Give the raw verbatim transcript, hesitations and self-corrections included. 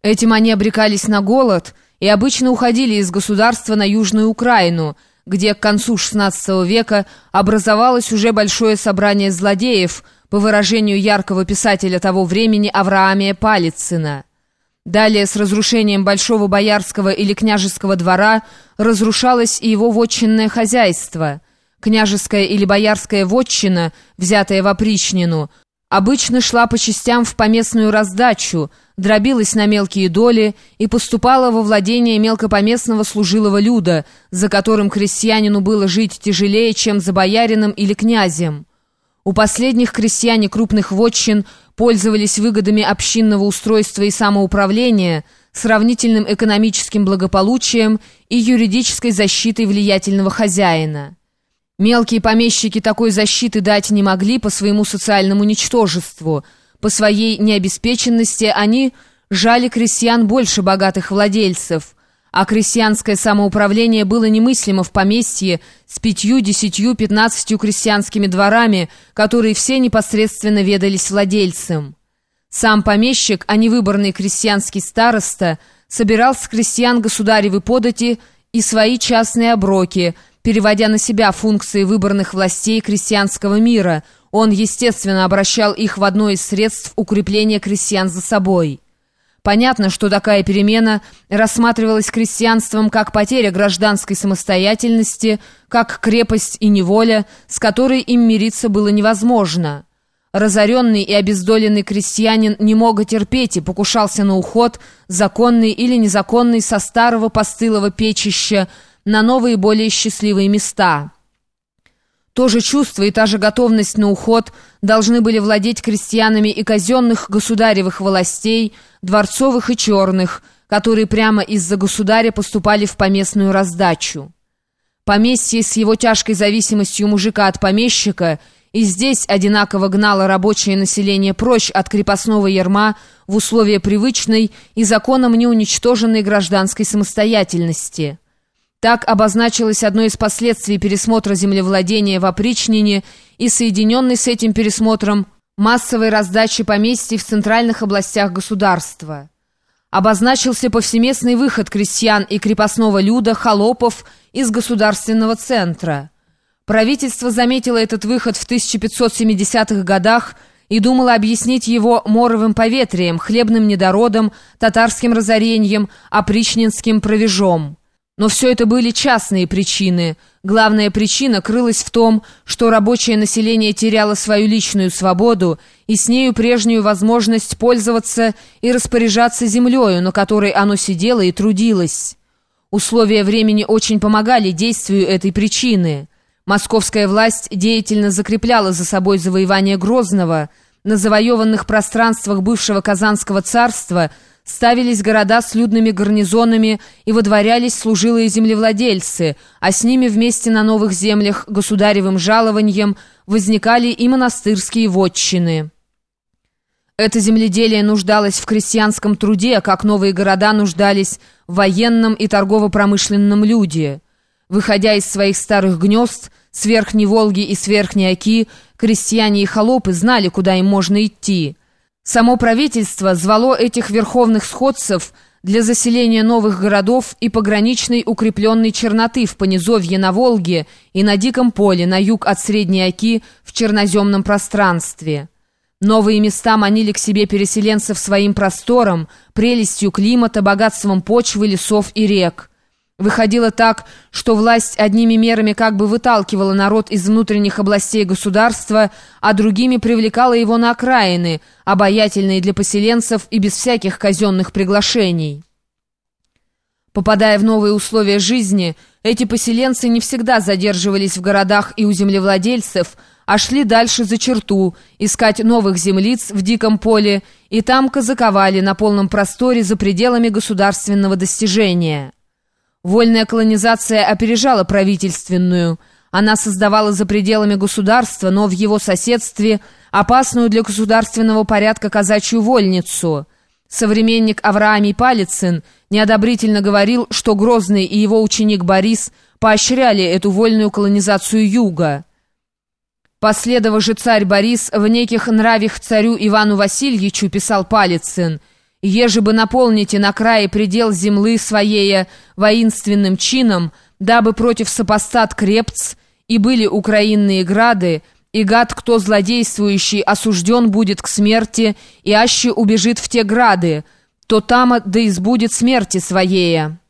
Этим они обрекались на голод и обычно уходили из государства на Южную Украину, где к концу шестнадцатого века образовалось уже большое собрание злодеев, по выражению яркого писателя того времени Авраамия Палицына. Далее, с разрушением большого боярского или княжеского двора, разрушалось и его вотчинное хозяйство. Княжеская или боярская вотчина, взятая в опричнину, обычно шла по частям в поместную раздачу, дробилась на мелкие доли и поступала во владение мелкопоместного служилого люда, за которым крестьянину было жить тяжелее, чем за боярином или князем. У последних крестьяне крупных вотчин пользовались выгодами общинного устройства и самоуправления, сравнительным экономическим благополучием и юридической защитой влиятельного хозяина. Мелкие помещики такой защиты дать не могли по своему социальному ничтожеству. По своей необеспеченности они жали крестьян больше богатых владельцев, а крестьянское самоуправление было немыслимо в поместье с пятью, десятью, пятнадцатью крестьянскими дворами, которые все непосредственно ведались владельцем. Сам помещик, а не выборный крестьянский староста, собирал с крестьян государевы подати и свои частные оброки, переводя на себя функции выборных властей крестьянского мира. Он, естественно, обращал их в одно из средств укрепления крестьян за собой. Понятно, что такая перемена рассматривалась крестьянством как потеря гражданской самостоятельности, как крепость и неволя, с которой им мириться было невозможно. Разоренный и обездоленный крестьянин не мог терпеть и покушался на уход, законный или незаконный, со старого постылого печища на новые, более счастливые места. То же чувство и та же готовность на уход должны были владеть крестьянами и казенных государевых властей, дворцовых и черных, которые прямо из-за государя поступали в поместную раздачу. Поместье с его тяжкой зависимостью мужика от помещика и здесь одинаково гнало рабочее население прочь от крепостного ярма в условия привычной и законом не уничтоженной гражданской самостоятельности. Так обозначилось одно из последствий пересмотра землевладения в опричнине и соединенной с этим пересмотром массовой раздачи поместий в центральных областях государства. Обозначился повсеместный выход крестьян и крепостного люда, холопов из государственного центра. Правительство заметило этот выход в тысяча пятьсот семидесятых годах и думало объяснить его моровым поветрием, хлебным недородом, татарским разорением, опричнинским провежом. Но все это были частные причины. Главная причина крылась в том, что рабочее население теряло свою личную свободу и с нею прежнюю возможность пользоваться и распоряжаться землею, на которой оно сидело и трудилось. Условия времени очень помогали действию этой причины. Московская власть деятельно закрепляла за собой завоевание Грозного. На завоеванных пространствах бывшего Казанского царства ставились города с людными гарнизонами и водворялись служилые землевладельцы, а с ними вместе на новых землях государевым жалованием возникали и монастырские вотчины. Это земледелие нуждалось в крестьянском труде, как новые города нуждались в военном и торгово-промышленном люде. Выходя из своих старых гнезд, с Верхней Волги и с Верхней Оки, крестьяне и холопы знали, куда им можно идти. Само правительство звало этих верховных сходцев для заселения новых городов и пограничной укрепленной черноты в понизовье на Волге и на Диком поле на юг от Средней Оки в черноземном пространстве. Новые места манили к себе переселенцев своим простором, прелестью климата, богатством почвы, лесов и рек. Выходило так, что власть одними мерами как бы выталкивала народ из внутренних областей государства, а другими привлекала его на окраины, обаятельные для поселенцев и без всяких казенных приглашений. Попадая в новые условия жизни, эти поселенцы не всегда задерживались в городах и у землевладельцев, а шли дальше за черту, искать новых землиц в Диком поле, и там казаковали на полном просторе за пределами государственного достижения. Вольная колонизация опережала правительственную. Она создавала за пределами государства, но в его соседстве, опасную для государственного порядка казачью вольницу. Современник Авраамий Палицын неодобрительно говорил, что Грозный и его ученик Борис поощряли эту вольную колонизацию юга. Последовав же царь Борис в неких нравях царю Ивану Васильевичу, писал Палицын, Еже бы наполните на крае предел землы своея воинственным чином, дабы против сопостат крепц, и были украинные грады, и гад, кто злодействующий, осужден будет к смерти, и аще убежит в те грады, то тама да избудет смерти своея».